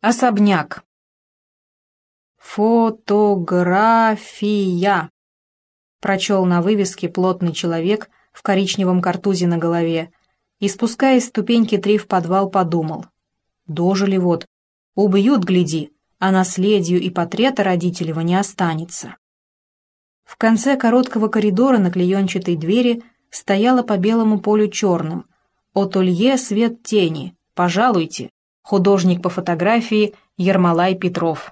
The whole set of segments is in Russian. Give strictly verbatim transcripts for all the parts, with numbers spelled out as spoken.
Особняк. «Фотография», — прочел на вывеске плотный человек в коричневом картузе на голове и, спускаясь ступеньки три в подвал, подумал. Дожили вот, убьют, гляди, а наследию и портрета родителева не останется. В конце короткого коридора на клеенчатой двери стояло по белому полю черным «Отолье свет тени, пожалуйте, художник по фотографии Ермолай Петров».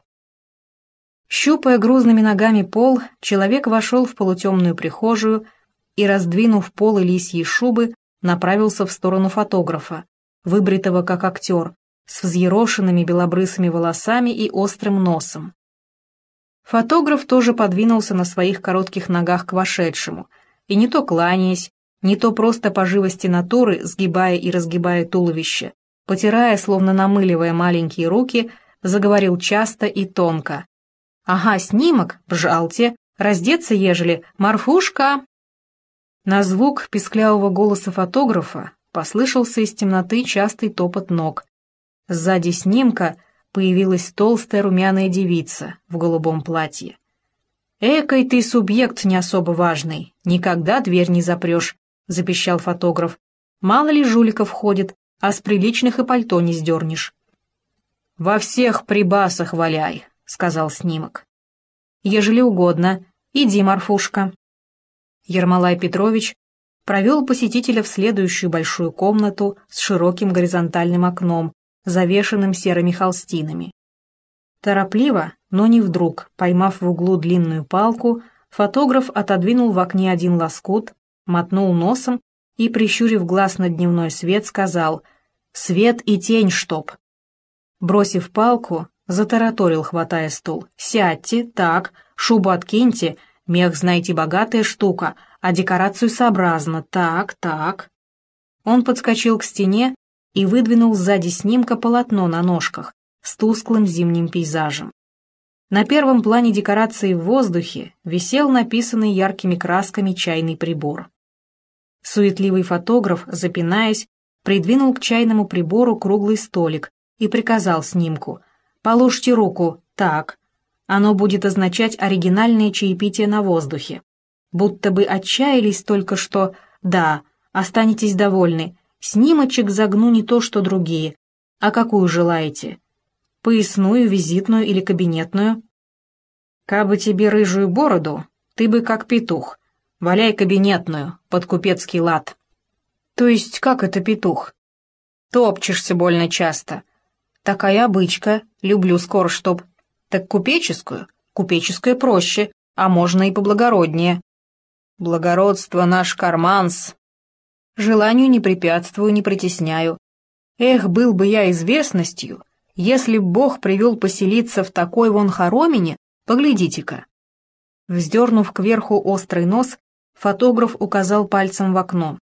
Щупая грузными ногами пол, человек вошел в полутемную прихожую и, раздвинув полы лисьей шубы, направился в сторону фотографа, выбритого как актер, с взъерошенными белобрысыми волосами и острым носом. Фотограф тоже подвинулся на своих коротких ногах к вошедшему, и не то кланяясь, не то просто по живости натуры, сгибая и разгибая туловище, потирая, словно намыливая маленькие руки, заговорил часто и тонко. «Ага, снимок, пожалуйте, раздеться ежели, Марфушка!» На звук писклявого голоса фотографа послышался из темноты частый топот ног. Сзади снимка появилась толстая румяная девица в голубом платье. «Экой ты субъект не особо важный, никогда дверь не запрешь», — запищал фотограф. «Мало ли жуликов ходит, а с приличных и пальто не сдернешь». «Во всех прибасах валяй», — сказал снимок. «Ежели угодно, иди, Марфушка». Ермолай Петрович провел посетителя в следующую большую комнату с широким горизонтальным окном, завешенным серыми холстинами. Торопливо, но не вдруг, поймав в углу длинную палку, фотограф отодвинул в окне один лоскут, мотнул носом и, прищурив глаз на дневной свет, сказал «Свет и тень, чтоб!». Бросив палку, затараторил, хватая стул. «Сядьте, так, шубу откиньте, мех, знаете, богатая штука, а декорацию сообразно, так, так». Он подскочил к стене и выдвинул сзади снимка полотно на ножках с тусклым зимним пейзажем. На первом плане декорации в воздухе висел написанный яркими красками чайный прибор. Суетливый фотограф, запинаясь, придвинул к чайному прибору круглый столик и приказал снимку: «Положьте руку, так». Оно будет означать оригинальное чаепитие на воздухе. Будто бы отчаялись только что, да, останетесь довольны. Снимочек загну не то, что другие. А какую желаете? Поясную, визитную или кабинетную? Кабы тебе рыжую бороду, ты бы как петух. Валяй кабинетную, под купецкий лад. То есть как это петух? Топчешься больно часто. Такая обычка, люблю скоро чтоб. Так купеческую? Купеческая проще, а можно и поблагороднее. Благородство наш карманс. Желанию не препятствую, не притесняю. Эх, был бы я известностью, если б Бог привел поселиться в такой вон хоромине, поглядите-ка». Вздернув кверху острый нос, фотограф указал пальцем в окно.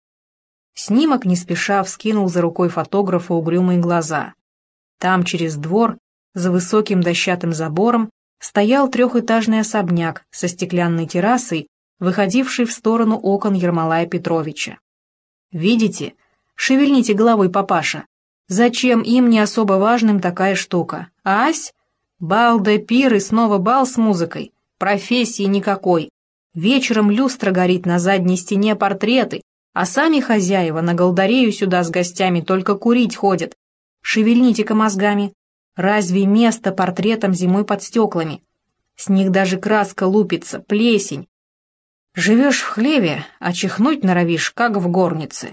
Снимок не спеша вскинул за рукой фотографа угрюмые глаза. Там, через двор, за высоким дощатым забором, стоял трехэтажный особняк со стеклянной террасой, выходивший в сторону окон Ермолая Петровича. «Видите? Шевельните головой, папаша. Зачем им не особо важным такая штука? Ась? Бал да пир и снова бал с музыкой. Профессии никакой. Вечером люстра горит, на задней стене портреты, а сами хозяева на голдарею сюда с гостями только курить ходят. Шевельните-ка мозгами. Разве место портретам зимой под стеклами? С них даже краска лупится, плесень. Живешь в хлеве, а чихнуть норовишь, как в горнице.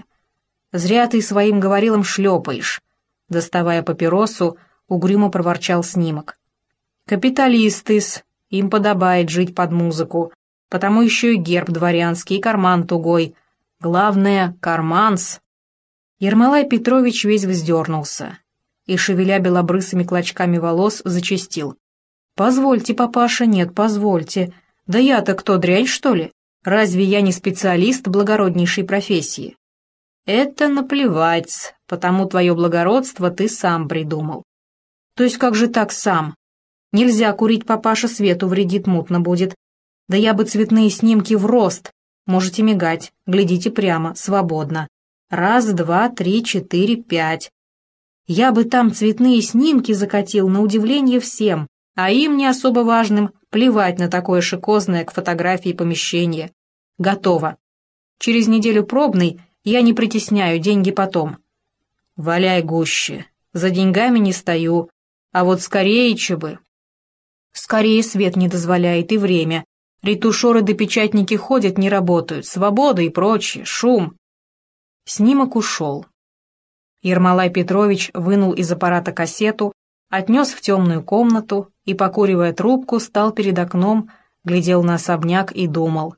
Зря ты своим говорилом шлепаешь». Доставая папиросу, угрюмо проворчал снимок. «Капиталисты-с, им подобает жить под музыку, потому еще и герб дворянский, и карман тугой. Главное — карманс». Ермолай Петрович весь вздернулся и, шевеля белобрысыми клочками волос, зачастил. «Позвольте, папаша, нет, позвольте. Да я-то кто, дрянь, что ли? Разве я не специалист благороднейшей профессии?» «Это наплевать, потому твое благородство ты сам придумал». «То есть как же так сам? Нельзя курить, папаша, свету вредит, мутно будет. Да я бы цветные снимки в рост. Можете мигать, глядите прямо, свободно. Раз, два, три, четыре, пять. Я бы там цветные снимки закатил на удивление всем, а им не особо важным плевать на такое шикозное к фотографии помещение. Готово. Через неделю пробный я не притесняю, деньги потом. Валяй гуще. За деньгами не стою. А вот скорее че бы. Скорее свет не дозволяет и время. Ретушеры да печатники ходят, не работают. Свобода и прочее. Шум. Снимок ушел. Ермолай Петрович вынул из аппарата кассету, отнес в темную комнату и, покуривая трубку, стал перед окном, глядел на особняк и думал.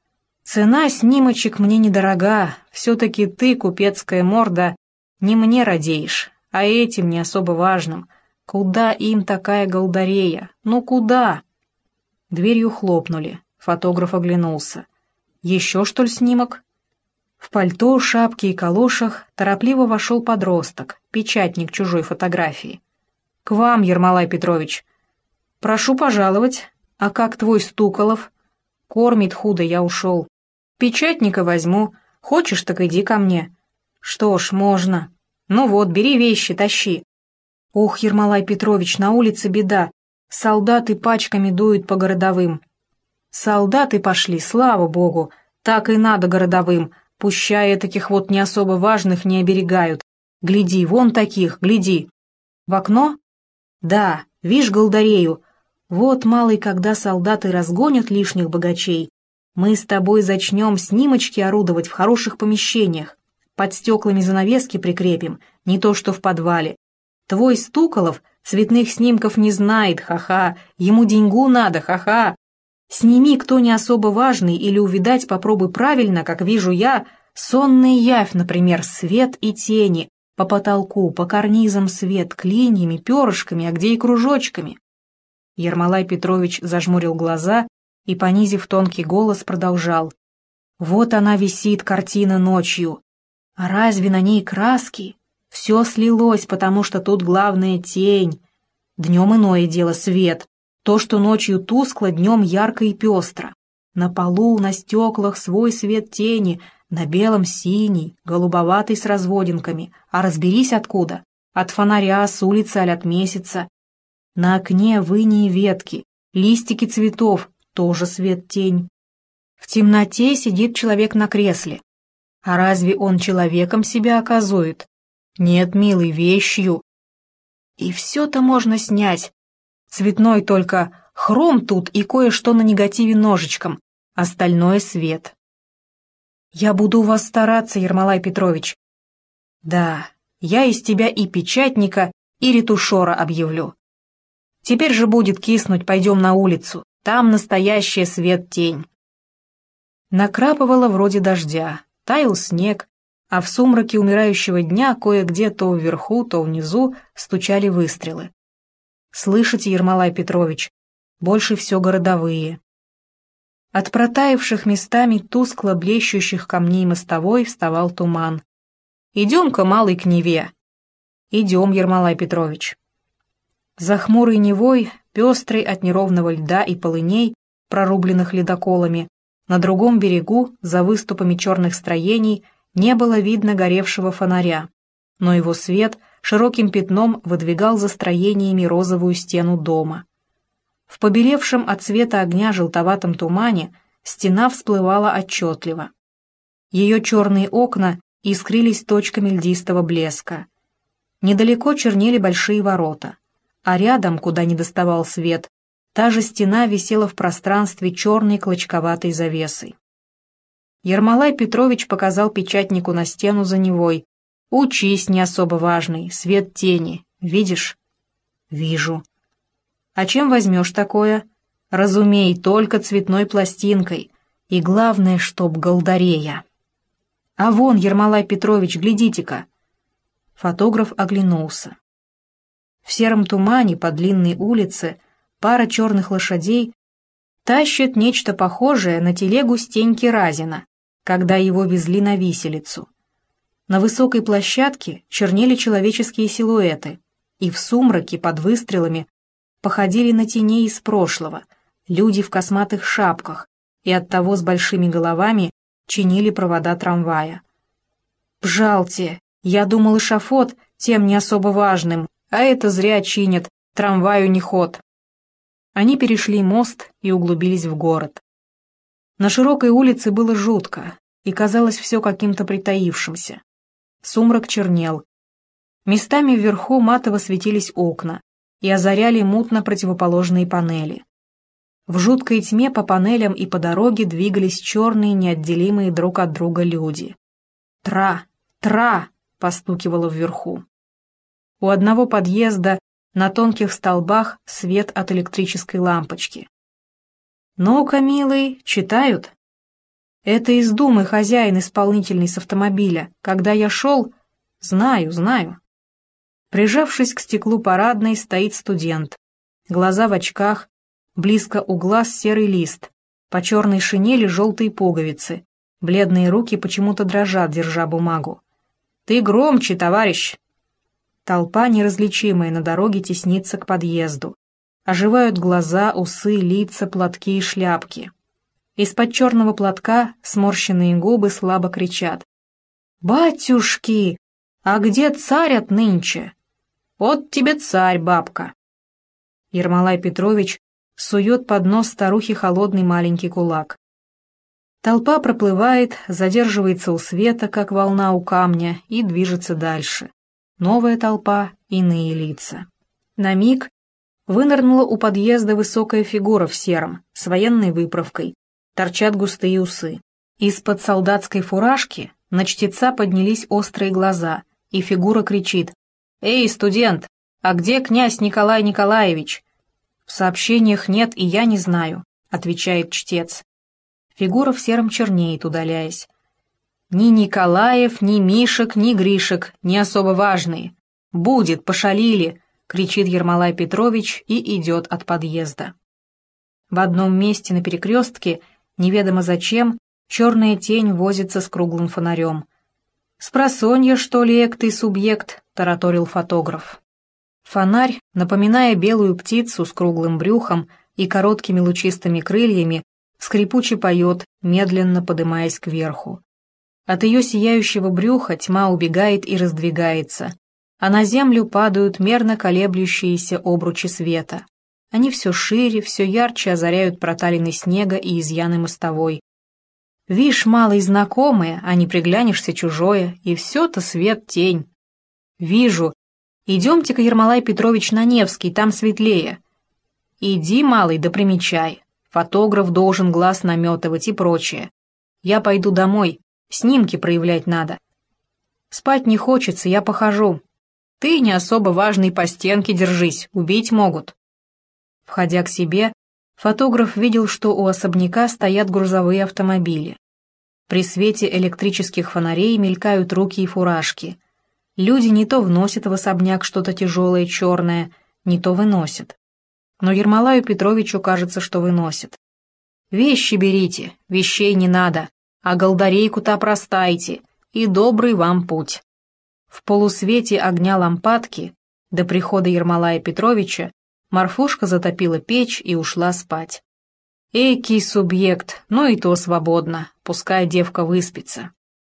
«Цена снимочек мне недорога, все-таки ты, купецкая морда, не мне радеешь, а этим не особо важным. Куда им такая голдарея? Ну куда?» Дверью хлопнули, фотограф оглянулся. «Еще, что ли, снимок?» В пальто, шапке и калошах торопливо вошел подросток, печатник чужой фотографии. «К вам, Ермолай Петрович». «Прошу пожаловать. А как твой Стуколов?» «Кормит худо, я ушел. Печатника возьму. Хочешь, так иди ко мне». «Что ж, можно. Ну вот, бери вещи, тащи». «Ох, Ермолай Петрович, на улице беда. Солдаты пачками дуют по городовым». «Солдаты пошли, слава богу. Так и надо городовым. Пущай таких вот не особо важных не оберегают. Гляди, вон таких, гляди». «В окно?» «Да, вишь голдарею. Вот, малый, когда солдаты разгонят лишних богачей, мы с тобой зачнем снимочки орудовать в хороших помещениях. Под стеклами занавески прикрепим, не то что в подвале. Твой Стуколов цветных снимков не знает, ха-ха, ему деньгу надо, ха-ха. Сними, кто не особо важный, или увидать попробуй правильно, как вижу я, сонный явь, например, свет и тени, по потолку, по карнизам свет, клиньями, перышками, а где и кружочками». Ермолай Петрович зажмурил глаза и, понизив тонкий голос, продолжал. «Вот она висит, картина, ночью. А разве на ней краски? Все слилось, потому что тут главная тень. Днем иное дело свет. То, что ночью тускло, днем ярко и пестро. На полу, на стеклах свой свет тени, на белом синий, голубоватый с разводинками. А разберись откуда? От фонаря, с улицы, аль от месяца. На окне в инии ветки, листики цветов, тоже свет-тень. В темноте сидит человек на кресле. А разве он человеком себя оказует? Нет, милый, вещью. И все-то можно снять. Цветной только хром тут и кое-что на негативе ножичком, остальное свет. Я буду у вас стараться, Ермолай Петрович. Да, я из тебя и печатника, и ретушера объявлю. Теперь же будет киснуть, пойдем на улицу. Там настоящая свет-тень. Накрапывало вроде дождя, таял снег, а в сумраке умирающего дня кое-где то вверху, то внизу стучали выстрелы. Слышите, Ермолай Петрович, больше все городовые. От протаявших местами тускло блещущих камней мостовой вставал туман. «Идем-ка, малый, к Неве». «Идем, Ермолай Петрович». За хмурой Невой, пестрой от неровного льда и полыней, прорубленных ледоколами, на другом берегу, за выступами черных строений, не было видно горевшего фонаря, но его свет широким пятном выдвигал за строениями розовую стену дома. В побелевшем от света огня желтоватом тумане стена всплывала отчетливо. Ее черные окна искрились точками льдистого блеска. Недалеко чернели большие ворота, а рядом, куда не доставал свет, та же стена висела в пространстве черной клочковатой завесой. Ермолай Петрович показал печатнику на стену за Невой. «Учись, не особо важный, свет тени. Видишь?» «Вижу». «А чем возьмешь такое?» «Разумей, только цветной пластинкой. И главное, чтоб голдарея». «А вон, Ермолай Петрович, глядите-ка!» Фотограф оглянулся. В сером тумане по длинной улице пара черных лошадей тащит нечто похожее на телегу Стеньки Разина, когда его везли на виселицу. На высокой площадке чернели человеческие силуэты, и в сумраке под выстрелами походили на теней из прошлого, люди в косматых шапках, и оттого с большими головами чинили провода трамвая. «Пжалте, я думал, эшафот, тем не особо важным, а это зря чинят, трамваю не ход». Они перешли мост и углубились в город. На широкой улице было жутко, и казалось все каким-то притаившимся. Сумрак чернел. Местами вверху матово светились окна и озаряли мутно противоположные панели. В жуткой тьме по панелям и по дороге двигались черные, неотделимые друг от друга люди. «Тра! Тра!» — постукивало вверху. У одного подъезда на тонких столбах свет от электрической лампочки. «Ну-ка, милый, читают?» «Это из Думы хозяин исполнительный с автомобиля. Когда я шел...» «Знаю, знаю». Прижавшись к стеклу парадной, стоит студент. Глаза в очках, близко у глаз серый лист, по черной шинели желтые пуговицы, бледные руки почему-то дрожат, держа бумагу. «Ты громче, товарищ!» Толпа, неразличимая на дороге, теснится к подъезду. Оживают глаза, усы, лица, платки и шляпки. Из-под черного платка сморщенные губы слабо кричат: «Батюшки, а где царь от нынче? Вот тебе царь, бабка!» Ермолай Петрович сует под нос старухе холодный маленький кулак. Толпа проплывает, задерживается у света, как волна у камня, и движется дальше. Новая толпа, иные лица. На миг вынырнула у подъезда высокая фигура в сером, с военной выправкой, торчат густые усы. Из-под солдатской фуражки на чтеца поднялись острые глаза, и фигура кричит: «Эй, студент, а где князь Николай Николаевич?» «В сообщениях нет, и я не знаю», — отвечает чтец. Фигура в сером чернеет, удаляясь. «Ни Николаев, ни Мишек, ни Гришек, не особо важные. Будет, пошалили!» — кричит Ермолай Петрович и идет от подъезда. В одном месте на перекрестке, неведомо зачем, черная тень возится с круглым фонарем. «Спросонья, что ли, эк ты субъект?» — тараторил фотограф. Фонарь, напоминая белую птицу с круглым брюхом и короткими лучистыми крыльями, скрипуче поет, медленно подымаясь кверху. От ее сияющего брюха тьма убегает и раздвигается, а на землю падают мерно колеблющиеся обручи света. Они все шире, все ярче озаряют проталины снега и изъяны мостовой. Вишь, малый, знакомое, а не приглянешься чужое, и все-то свет-тень. Вижу. Идемте-ка, Ермолай Петрович, на Невский, там светлее. Иди, малый, да примечай. Фотограф должен глаз наметывать и прочее. Я пойду домой. Снимки проявлять надо. Спать не хочется, я похожу. Ты не особо важный, по стенке держись, убить могут. Входя к себе, фотограф видел, что у особняка стоят грузовые автомобили. При свете электрических фонарей мелькают руки и фуражки. Люди не то вносят в особняк что-то тяжелое, черное, не то выносят. Но Ермолаю Петровичу кажется, что выносят. Вещи берите, вещей не надо. А голдарейку-то простайте, и добрый вам путь. В полусвете огня лампадки до прихода Ермолая Петровича Марфушка затопила печь и ушла спать. Эйкий субъект, ну и то свободно, пускай девка выспится.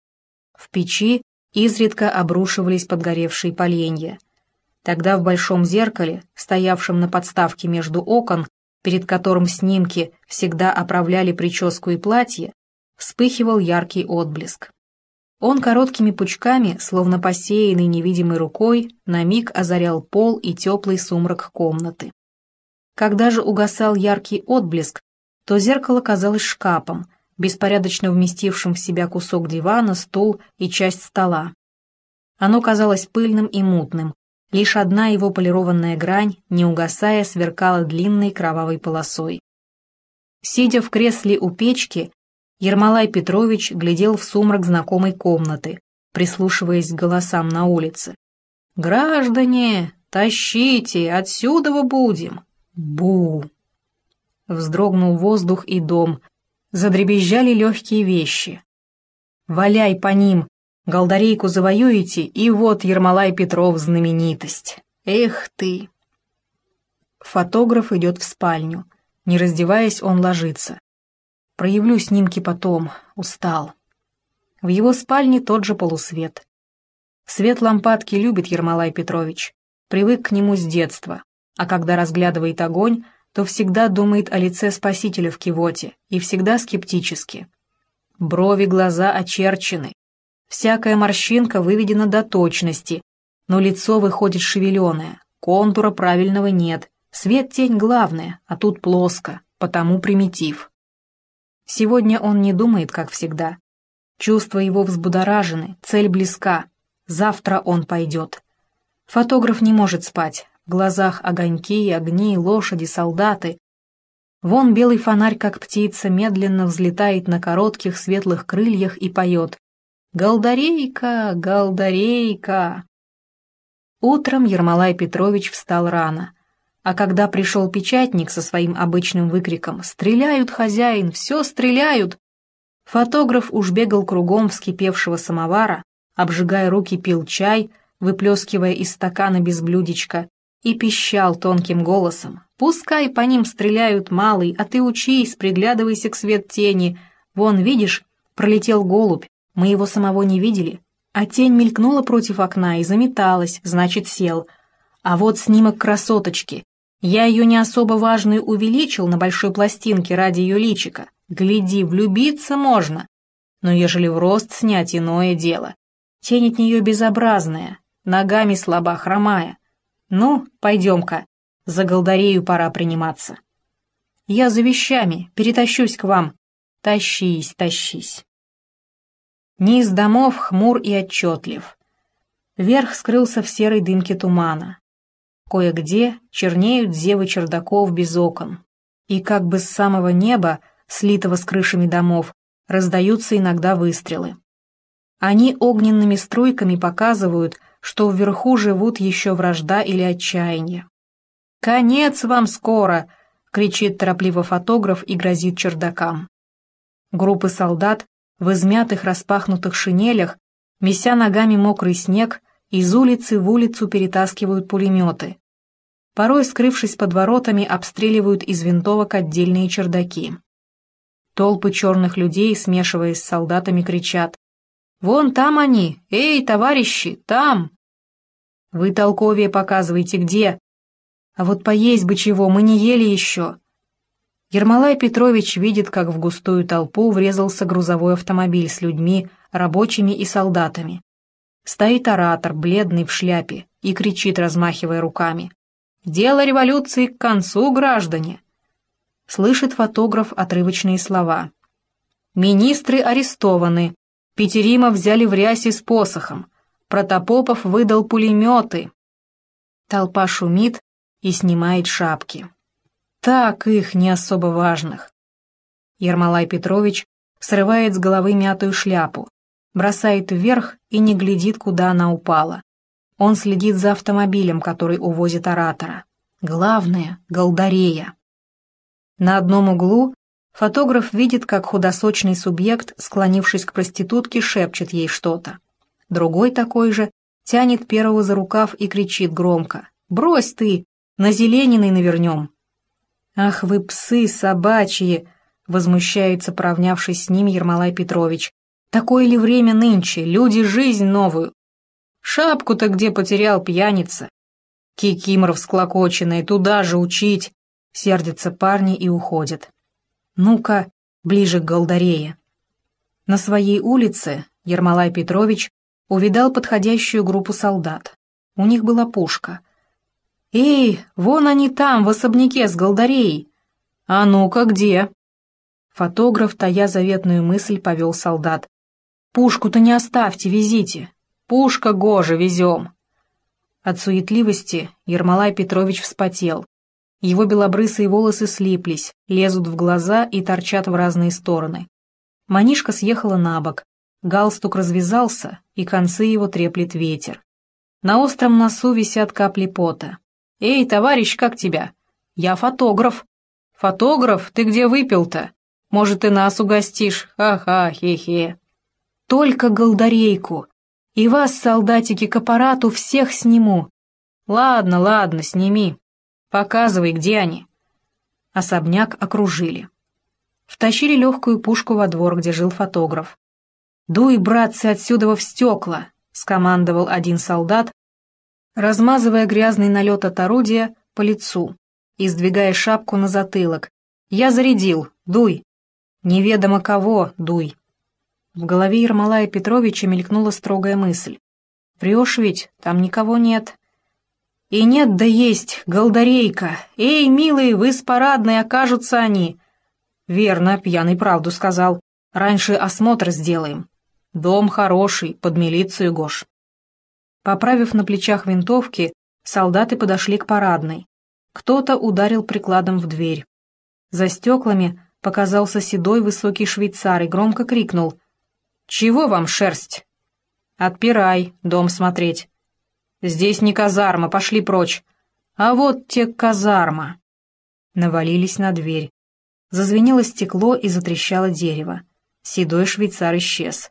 В печи изредка обрушивались подгоревшие поленья. Тогда в большом зеркале, стоявшем на подставке между окон, перед которым снимки всегда оправляли прическу и платье, вспыхивал яркий отблеск. Он короткими пучками, словно посеянный невидимой рукой, на миг озарял пол и теплый сумрак комнаты. Когда же угасал яркий отблеск, то зеркало казалось шкафом, беспорядочно вместившим в себя кусок дивана, стул и часть стола. Оно казалось пыльным и мутным, лишь одна его полированная грань, не угасая, сверкала длинной кровавой полосой. Сидя в кресле у печки, Ермолай Петрович глядел в сумрак знакомой комнаты, прислушиваясь к голосам на улице. «Граждане, тащите, отсюда будем!» Бу! Вздрогнул воздух и дом, задребезжали легкие вещи. «Валяй по ним, голдарейку завоюете, и вот Ермолай Петров знаменитость! Эх ты!» Фотограф идет в спальню. Не раздеваясь, он ложится. Проявлю снимки потом, устал. В его спальне тот же полусвет. Свет лампадки любит Ермолай Петрович, привык к нему с детства, а когда разглядывает огонь, то всегда думает о лице Спасителя в кивоте и всегда скептически. Брови, глаза очерчены, всякая морщинка выведена до точности, но лицо выходит шевеленое, контура правильного нет, свет-тень главное, а тут плоско, потому примитив. Сегодня он не думает, как всегда. Чувства его взбудоражены, цель близка. Завтра он пойдет. Фотограф не может спать. В глазах огоньки, огни, лошади, солдаты. Вон белый фонарь, как птица, медленно взлетает на коротких светлых крыльях и поет: «Голдарейка, голдарейка!» Утром Ермолай Петрович встал рано. А когда пришел печатник со своим обычным выкриком «Стреляют, хозяин, все стреляют!», фотограф уж бегал кругом вскипевшего самовара, обжигая руки, пил чай, выплескивая из стакана без блюдечка, и пищал тонким голосом: «Пускай по ним стреляют, малый, а ты учись, приглядывайся к свет тени. Вон, видишь, пролетел голубь, мы его самого не видели, а тень мелькнула против окна и заметалась, значит, сел. А вот снимок красоточки. Я ее не особо важную увеличил на большой пластинке ради ее личика. Гляди, влюбиться можно. Но ежели в рост снять, иное дело. Тень от нее безобразная, ногами слаба, хромая. Ну, пойдем-ка, за голдарею пора приниматься. Я за вещами, перетащусь к вам. Тащись, тащись». Низ домов хмур и отчетлив. Верх скрылся в серой дымке тумана. Кое-где чернеют зевы чердаков без окон. И как бы с самого неба, слитого с крышами домов, раздаются иногда выстрелы. Они огненными струйками показывают, что вверху живут еще вражда или отчаяние. «Конец вам скоро!» — кричит торопливо фотограф и грозит чердакам. Группы солдат в измятых распахнутых шинелях, меся ногами мокрый снег, из улицы в улицу перетаскивают пулеметы. Порой, скрывшись под воротами, обстреливают из винтовок отдельные чердаки. Толпы черных людей, смешиваясь с солдатами, кричат: «Вон там они! Эй, товарищи, там!» «Вы толковее показывайте, где!» «А вот поесть бы чего, мы не ели еще!» Ермолай Петрович видит, как в густую толпу врезался грузовой автомобиль с людьми, рабочими и солдатами. Стоит оратор, бледный в шляпе, и кричит, размахивая руками: «Дело революции к концу, граждане!» Слышит фотограф отрывочные слова: «Министры арестованы, Петерима взяли в рясе с посохом, Протопопов выдал пулеметы». Толпа шумит и снимает шапки. Так их, не особо важных. Ермолай Петрович срывает с головы мятую шляпу, бросает вверх и не глядит, куда она упала. Он следит за автомобилем, который увозит оратора. Главное — голдарея. На одном углу фотограф видит, как худосочный субъект, склонившись к проститутке, шепчет ей что-то. Другой такой же тянет первого за рукав и кричит громко: «Брось ты, на Зелениной навернем!» «Ах вы псы собачьи!» — возмущается, поравнявшись с ним, Ермолай Петрович. «Такое ли время нынче? Люди жизнь новую!» «Шапку-то где потерял, пьяница?» «Кикимор всклокоченный, туда же учить!» Сердятся парни и уходят. «Ну-ка, ближе к голдарее». На своей улице Ермолай Петрович увидал подходящую группу солдат. У них была пушка. «Эй, вон они там, в особняке с голдареей! А ну-ка, где?» Фотограф, тая заветную мысль, повел солдат. «Пушку-то не оставьте, везите! Пушка гоже, везем!» От суетливости Ермолай Петрович вспотел. Его белобрысые волосы слиплись, лезут в глаза и торчат в разные стороны. Манишка съехала на бок, галстук развязался, и концы его треплет ветер. На остром носу висят капли пота. «Эй, товарищ, как тебя?» «Я фотограф». «Фотограф? Ты где выпил-то? Может, ты нас угостишь? Ха-ха, хе-хе». «Только голдарейку. И вас, солдатики, к аппарату всех сниму». «Ладно, ладно, сними. Показывай, где они». Особняк окружили. Втащили легкую пушку во двор, где жил фотограф. «Дуй, братцы, отсюда в стекла! скомандовал один солдат, размазывая грязный налет от орудия по лицу и сдвигая шапку на затылок. «Я зарядил, дуй!» «Неведомо кого, дуй!» В голове Ермолая Петровича мелькнула строгая мысль. «Врешь ведь, там никого нет». «И нет, да есть, голдарейка! Эй, милые, вы с парадной, окажутся они!» «Верно, пьяный правду сказал. Раньше осмотр сделаем. Дом хороший, под милицию, Гош». Поправив на плечах винтовки, солдаты подошли к парадной. Кто-то ударил прикладом в дверь. За стеклами показался седой высокий швейцар и громко крикнул: «Чего вам, шерсть?» «Отпирай, дом смотреть». «Здесь не казарма, пошли прочь». «А вот те казарма». Навалились на дверь. Зазвенело стекло и затрещало дерево. Седой швейцар исчез.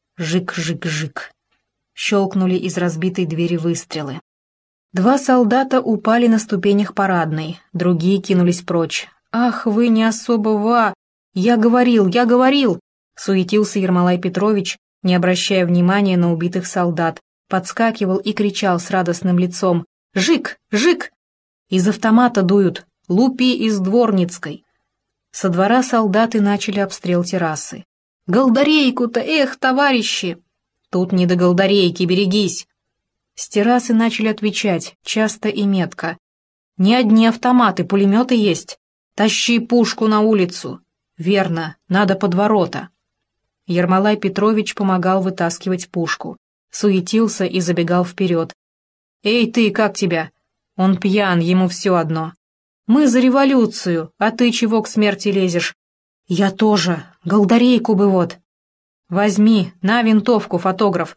Жик-жик-жик. Щелкнули из разбитой двери выстрелы. Два солдата упали на ступенях парадной, другие кинулись прочь. «Ах, вы не особо ва! Я говорил, я говорил!» Суетился Ермолай Петрович, не обращая внимания на убитых солдат, подскакивал и кричал с радостным лицом: «Жик! Жик! Из автомата дуют! Лупи из Дворницкой!» Со двора солдаты начали обстрел террасы. «Голдарейку-то, эх, товарищи!» «Тут не до голдарейки, берегись!» С террасы начали отвечать, часто и метко. «Не одни автоматы, пулеметы есть. Тащи пушку на улицу!» «Верно, надо под ворота!» Ермолай Петрович помогал вытаскивать пушку, суетился и забегал вперед. «Эй ты, как тебя?» «Он пьян, ему все одно». «Мы за революцию, а ты чего к смерти лезешь?» «Я тоже, голдарейку бы вот». «Возьми, на винтовку, фотограф».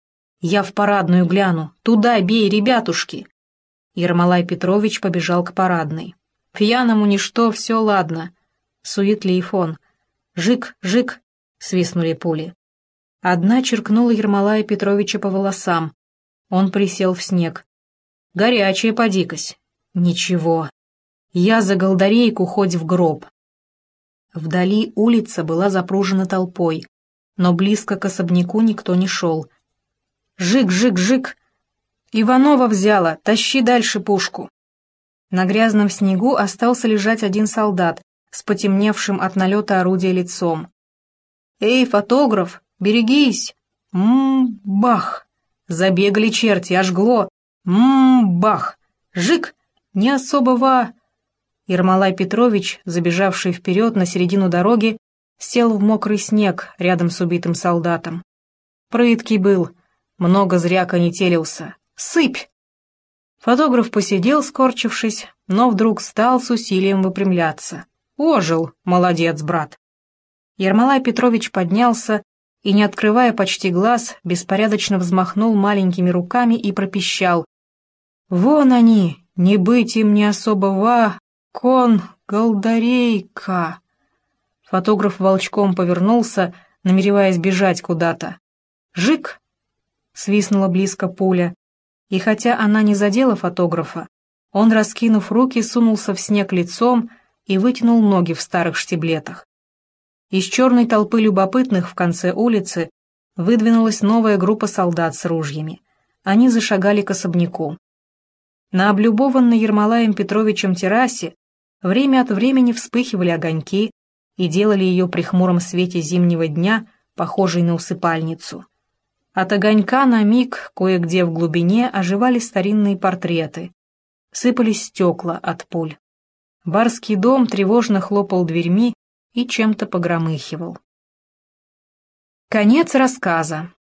«Я в парадную гляну, туда бей, ребятушки». Ермолай Петрович побежал к парадной. Пьяному ничто, все ладно. Суетлив он. «Жик, жик!» — свистнули пули. Одна черкнула Ермолая Петровича по волосам. Он присел в снег. «Горячая, подикось». «Ничего. Я за голдарейку хоть в гроб». Вдали улица была запружена толпой, но близко к особняку никто не шел. «Жик, жик, жик!» «Иванова взяла, тащи дальше пушку». На грязном снегу остался лежать один солдат с потемневшим от налета орудия лицом. «Эй, фотограф, берегись!» «М-м, бах!» Забегали черти, ожгло. «М-м, бах!» «Жик! Не особо ва...» Ермолай Петрович, забежавший вперед на середину дороги, сел в мокрый снег рядом с убитым солдатом. Прыткий был, много зря конетелился. «Сыпь!» Фотограф посидел, скорчившись, но вдруг стал с усилием выпрямляться. «Ожил, молодец, брат!» Ермолай Петрович поднялся и, не открывая почти глаз, беспорядочно взмахнул маленькими руками и пропищал: «Вон они, не быть им не особо ва, кон, голдарейка!» Фотограф волчком повернулся, намереваясь бежать куда-то. «Жик!» — свистнула близко пуля, и хотя она не задела фотографа, он, раскинув руки, сунулся в снег лицом и вытянул ноги в старых штиблетах. Из черной толпы любопытных в конце улицы выдвинулась новая группа солдат с ружьями. Они зашагали к особняку. На облюбованной Ермолаем Петровичем террасе время от времени вспыхивали огоньки и делали ее при хмуром свете зимнего дня похожей на усыпальницу. От огонька на миг кое-где в глубине оживали старинные портреты. Сыпались стекла от пуль. Барский дом тревожно хлопал дверьми и чем-то погромыхивал. Конец рассказа.